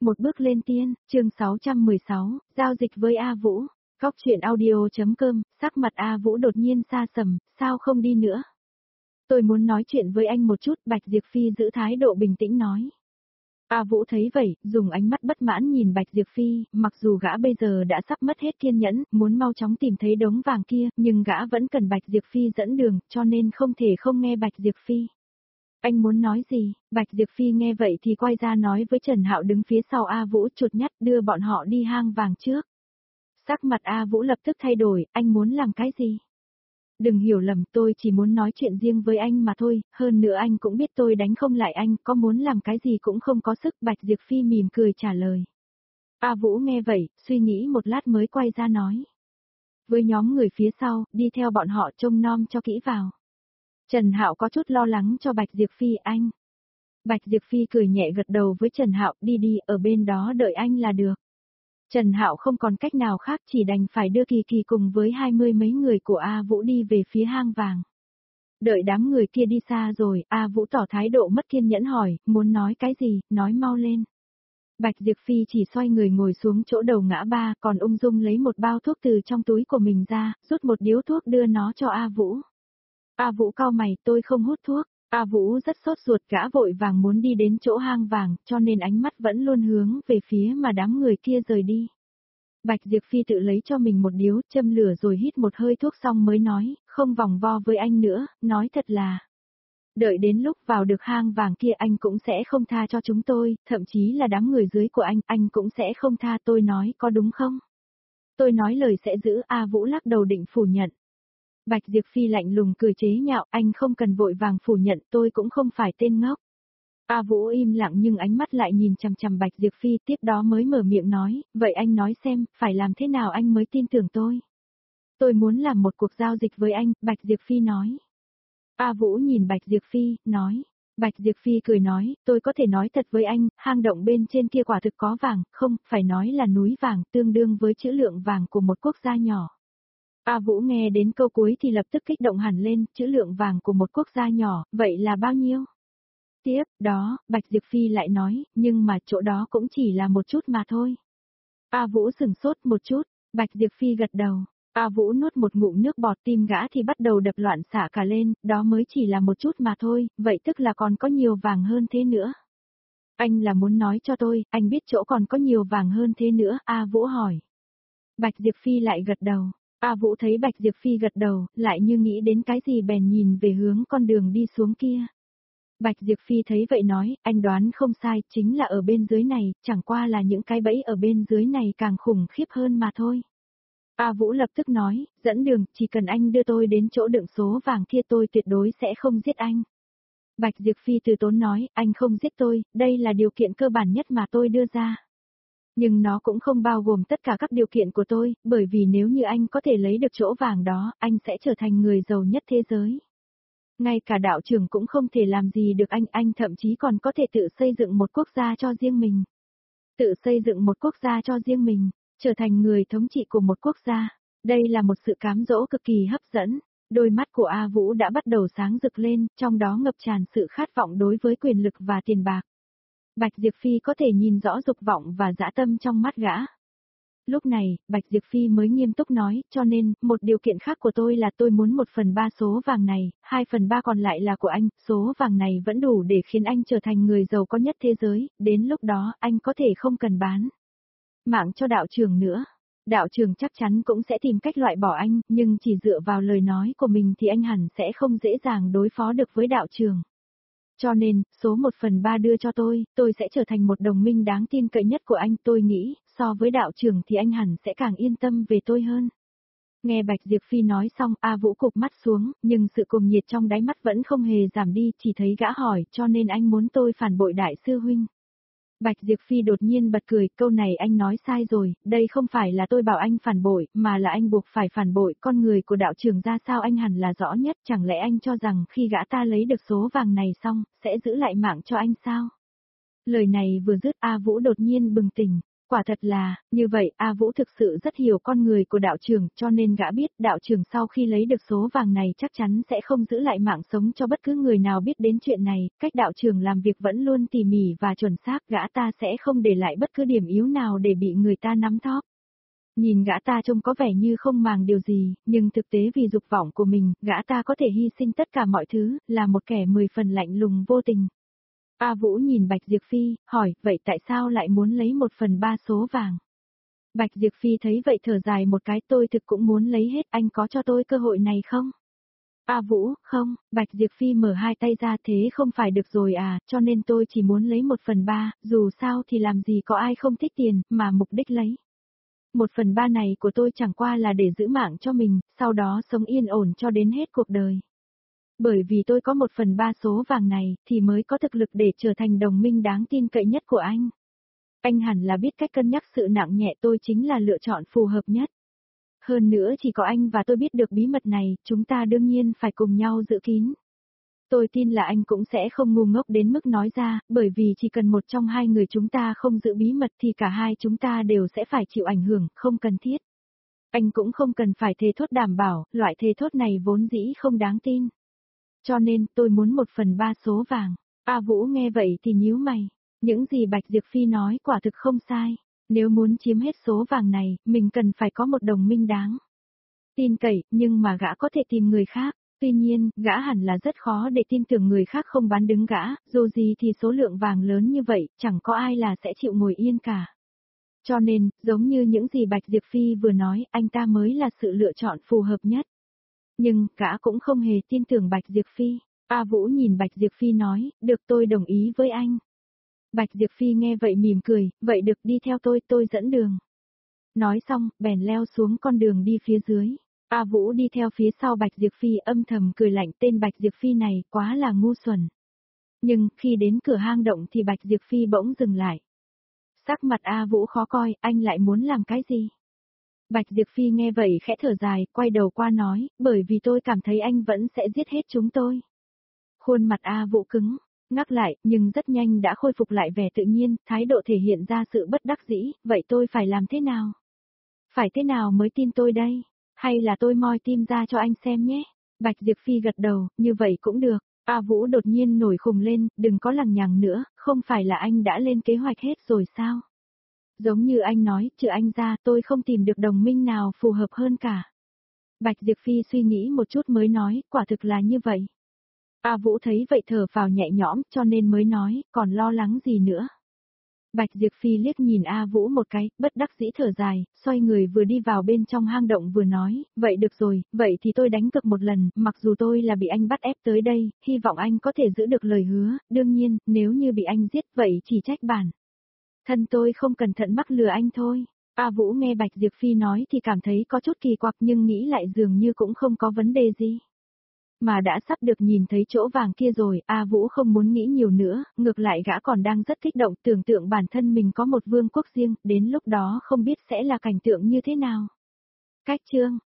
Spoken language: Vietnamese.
Một bước lên tiên, chương 616, giao dịch với A Vũ. Góc chuyện audio.com, sắc mặt A Vũ đột nhiên xa sầm, sao không đi nữa? Tôi muốn nói chuyện với anh một chút, Bạch Diệp Phi giữ thái độ bình tĩnh nói. A Vũ thấy vậy, dùng ánh mắt bất mãn nhìn Bạch Diệp Phi, mặc dù gã bây giờ đã sắp mất hết kiên nhẫn, muốn mau chóng tìm thấy đống vàng kia, nhưng gã vẫn cần Bạch Diệp Phi dẫn đường, cho nên không thể không nghe Bạch Diệp Phi. Anh muốn nói gì? Bạch Diệp Phi nghe vậy thì quay ra nói với Trần Hạo đứng phía sau A Vũ chột nhắt đưa bọn họ đi hang vàng trước. Sắc mặt A Vũ lập tức thay đổi, anh muốn làm cái gì? Đừng hiểu lầm, tôi chỉ muốn nói chuyện riêng với anh mà thôi, hơn nữa anh cũng biết tôi đánh không lại anh, có muốn làm cái gì cũng không có sức. Bạch Diệp Phi mỉm cười trả lời. A Vũ nghe vậy, suy nghĩ một lát mới quay ra nói. Với nhóm người phía sau, đi theo bọn họ trông nom cho kỹ vào. Trần Hạo có chút lo lắng cho Bạch Diệp Phi anh. Bạch Diệp Phi cười nhẹ gật đầu với Trần Hạo, đi, ở bên đó đợi anh là được. Trần Hạo không còn cách nào khác chỉ đành phải đưa Kỳ Kỳ cùng với 20 mấy người của A Vũ đi về phía hang vàng. Đợi đám người kia đi xa rồi, A Vũ tỏ thái độ mất kiên nhẫn hỏi, muốn nói cái gì, nói mau lên. Bạch Diệp Phi chỉ xoay người ngồi xuống chỗ đầu ngã ba, còn ung dung lấy một bao thuốc từ trong túi của mình ra, rút một điếu thuốc đưa nó cho A Vũ. A Vũ cau mày, tôi không hút thuốc. A Vũ rất sốt ruột, gã vội vàng muốn đi đến chỗ hang vàng, cho nên ánh mắt vẫn luôn hướng về phía mà đám người kia rời đi. Bạch Diệp Phi tự lấy cho mình một điếu, châm lửa rồi hít một hơi thuốc xong mới nói, không vòng vo với anh nữa, nói thật là. Đợi đến lúc vào được hang vàng kia anh cũng sẽ không tha cho chúng tôi, thậm chí là đám người dưới của anh cũng sẽ không tha, tôi nói có đúng không? Tôi nói lời sẽ giữ. A Vũ lắc đầu định phủ nhận. Bạch Diệp Phi lạnh lùng cười chế nhạo, anh không cần vội vàng phủ nhận, tôi cũng không phải tên ngốc. A Vũ im lặng nhưng ánh mắt lại nhìn chằm chằm Bạch Diệp Phi, tiếp đó mới mở miệng nói, vậy anh nói xem, phải làm thế nào anh mới tin tưởng tôi? Tôi muốn làm một cuộc giao dịch với anh, Bạch Diệp Phi nói. A Vũ nhìn Bạch Diệp Phi, nói. Bạch Diệp Phi cười nói, tôi có thể nói thật với anh, hang động bên trên kia quả thực có vàng, không, phải nói là núi vàng, tương đương với trữ lượng vàng của một quốc gia nhỏ. A Vũ nghe đến câu cuối thì lập tức kích động hẳn lên, trữ lượng vàng của một quốc gia nhỏ, vậy là bao nhiêu? Tiếp đó, Bạch Diệp Phi lại nói, nhưng mà chỗ đó cũng chỉ là một chút mà thôi. A Vũ sửng sốt một chút, Bạch Diệp Phi gật đầu. A Vũ nuốt một ngụm nước bọt, tim gã thì bắt đầu đập loạn xạ cả lên, đó mới chỉ là một chút mà thôi, vậy tức là còn có nhiều vàng hơn thế nữa. Anh là muốn nói cho tôi, anh biết chỗ còn có nhiều vàng hơn thế nữa, A Vũ hỏi. Bạch Diệp Phi lại gật đầu. A Vũ thấy Bạch Diệp Phi gật đầu, lại như nghĩ đến cái gì bèn nhìn về hướng con đường đi xuống kia. Bạch Diệp Phi thấy vậy nói, anh đoán không sai, chính là ở bên dưới này, chẳng qua là những cái bẫy ở bên dưới này càng khủng khiếp hơn mà thôi. A Vũ lập tức nói, dẫn đường, chỉ cần anh đưa tôi đến chỗ đựng số vàng kia tôi tuyệt đối sẽ không giết anh. Bạch Diệp Phi từ tốn nói, anh không giết tôi, đây là điều kiện cơ bản nhất mà tôi đưa ra. Nhưng nó cũng không bao gồm tất cả các điều kiện của tôi, bởi vì nếu như anh có thể lấy được chỗ vàng đó, anh sẽ trở thành người giàu nhất thế giới. Ngay cả đạo trưởng cũng không thể làm gì được anh thậm chí còn có thể tự xây dựng một quốc gia cho riêng mình. Tự xây dựng một quốc gia cho riêng mình, trở thành người thống trị của một quốc gia. Đây là một sự cám dỗ cực kỳ hấp dẫn. Đôi mắt của A Vũ đã bắt đầu sáng rực lên, trong đó ngập tràn sự khát vọng đối với quyền lực và tiền bạc. Bạch Diệp Phi có thể nhìn rõ dục vọng và dã tâm trong mắt gã. Lúc này, Bạch Diệp Phi mới nghiêm túc nói, cho nên, một điều kiện khác của tôi là tôi muốn 1/3 số vàng này, 2/3 còn lại là của anh, số vàng này vẫn đủ để khiến anh trở thành người giàu có nhất thế giới, đến lúc đó anh có thể không cần bán mạng cho đạo trưởng nữa. Đạo trưởng chắc chắn cũng sẽ tìm cách loại bỏ anh, nhưng chỉ dựa vào lời nói của mình thì anh hẳn sẽ không dễ dàng đối phó được với đạo trưởng. Cho nên, số 1/3 đưa cho tôi sẽ trở thành một đồng minh đáng tin cậy nhất của anh, tôi nghĩ, so với đạo trưởng thì anh hẳn sẽ càng yên tâm về tôi hơn. Nghe Bạch Diệp Phi nói xong, A Vũ cụp mắt xuống, nhưng sự cuồng nhiệt trong đáy mắt vẫn không hề giảm đi, chỉ thấy gã hỏi, cho nên anh muốn tôi phản bội đại sư huynh. Bạch Diệp Phi đột nhiên bật cười, câu này anh nói sai rồi, đây không phải là tôi bảo anh phản bội, mà là anh buộc phải phản bội, con người của đạo trưởng ra sao anh hẳn là rõ nhất, chẳng lẽ anh cho rằng khi gã ta lấy được số vàng này xong, sẽ giữ lại mạng cho anh sao? Lời này vừa dứt A Vũ đột nhiên bừng tỉnh. Quả thật là, như vậy A Vũ thực sự rất hiểu con người của đạo trưởng, cho nên gã biết đạo trưởng sau khi lấy được số vàng này chắc chắn sẽ không giữ lại mạng sống cho bất cứ người nào biết đến chuyện này, cách đạo trưởng làm việc vẫn luôn tỉ mỉ và chuẩn xác, gã ta sẽ không để lại bất cứ điểm yếu nào để bị người ta nắm thóp. Nhìn gã ta trông có vẻ như không màng điều gì, nhưng thực tế vì dục vọng của mình, gã ta có thể hy sinh tất cả mọi thứ, là một kẻ 10 phần lạnh lùng vô tình. A Vũ nhìn Bạch Diệp Phi, hỏi, vậy tại sao lại muốn lấy 1/3 số vàng? Bạch Diệp Phi thấy vậy thở dài một cái, tôi thực cũng muốn lấy hết, anh có cho tôi cơ hội này không? A Vũ, không, Bạch Diệp Phi mở hai tay ra, thế không phải được rồi à, cho nên tôi chỉ muốn lấy 1/3, dù sao thì làm gì có ai không thích tiền, mà mục đích lấy. 1/3 này của tôi chẳng qua là để giữ mạng cho mình, sau đó sống yên ổn cho đến hết cuộc đời. Bởi vì tôi có 1/3 số vàng này, thì mới có thực lực để trở thành đồng minh đáng tin cậy nhất của anh. Anh hẳn là biết cách cân nhắc sự nặng nhẹ, tôi chính là lựa chọn phù hợp nhất. Hơn nữa chỉ có anh và tôi biết được bí mật này, chúng ta đương nhiên phải cùng nhau giữ kín. Tôi tin là anh cũng sẽ không ngu ngốc đến mức nói ra, bởi vì chỉ cần một trong hai người chúng ta không giữ bí mật thì cả hai chúng ta đều sẽ phải chịu ảnh hưởng, không cần thiết. Anh cũng không cần phải thề thốt đảm bảo, loại thề thốt này vốn dĩ không đáng tin. Cho nên, tôi muốn 1/3 số vàng. A Vũ nghe vậy thì nhíu mày. Những gì Bạch Diệp Phi nói quả thực không sai. Nếu muốn chiếm hết số vàng này, mình cần phải có một đồng minh đáng tin cậy, nhưng mà gã có thể tìm người khác. Tuy nhiên, gã hẳn là rất khó để tin tưởng người khác không bán đứng gã, dù gì thì số lượng vàng lớn như vậy, chẳng có ai là sẽ chịu ngồi yên cả. Cho nên, giống như những gì Bạch Diệp Phi vừa nói, anh ta mới là sự lựa chọn phù hợp nhất. Nhưng, gã cũng không hề tin tưởng Bạch Diệp Phi. A Vũ nhìn Bạch Diệp Phi nói, được, tôi đồng ý với anh. Bạch Diệp Phi nghe vậy mỉm cười, vậy được, đi theo tôi dẫn đường. Nói xong, bèn leo xuống con đường đi phía dưới. A Vũ đi theo phía sau Bạch Diệp Phi âm thầm cười lạnh, tên Bạch Diệp Phi này quá là ngu xuẩn. Nhưng, khi đến cửa hang động thì Bạch Diệp Phi bỗng dừng lại. Sắc mặt A Vũ khó coi, anh lại muốn làm cái gì? Bạch Diệp Phi nghe vậy khẽ thở dài, quay đầu qua nói, bởi vì tôi cảm thấy anh vẫn sẽ giết hết chúng tôi. Khuôn mặt A Vũ cứng, ngắc lại, nhưng rất nhanh đã khôi phục lại vẻ tự nhiên, thái độ thể hiện ra sự bất đắc dĩ, vậy tôi phải làm thế nào? Phải thế nào mới tin tôi đây? Hay là tôi moi tim ra cho anh xem nhé? Bạch Diệp Phi gật đầu, như vậy cũng được. A Vũ đột nhiên nổi khùng lên, đừng có lằng nhằng nữa, không phải là anh đã lên kế hoạch hết rồi sao? Giống như anh nói, trừ anh ra, tôi không tìm được đồng minh nào phù hợp hơn cả. Bạch Diệp Phi suy nghĩ một chút mới nói, quả thực là như vậy. A Vũ thấy vậy thở vào nhẹ nhõm, cho nên mới nói, còn lo lắng gì nữa. Bạch Diệp Phi liếc nhìn A Vũ một cái, bất đắc dĩ thở dài, xoay người vừa đi vào bên trong hang động vừa nói, vậy được rồi, vậy thì tôi đánh cược một lần, mặc dù tôi là bị anh bắt ép tới đây, hy vọng anh có thể giữ được lời hứa, đương nhiên, nếu như bị anh giết vậy chỉ trách bản thân tôi không cẩn thận mắc lừa anh thôi. A Vũ nghe Bạch Diệp Phi nói thì cảm thấy có chút kỳ quặc nhưng nghĩ lại dường như cũng không có vấn đề gì. Mà đã sắp được nhìn thấy chỗ vàng kia rồi, A Vũ không muốn nghĩ nhiều nữa, ngược lại gã còn đang rất kích động tưởng tượng bản thân mình có một vương quốc riêng, đến lúc đó không biết sẽ là cảnh tượng như thế nào. Cách chương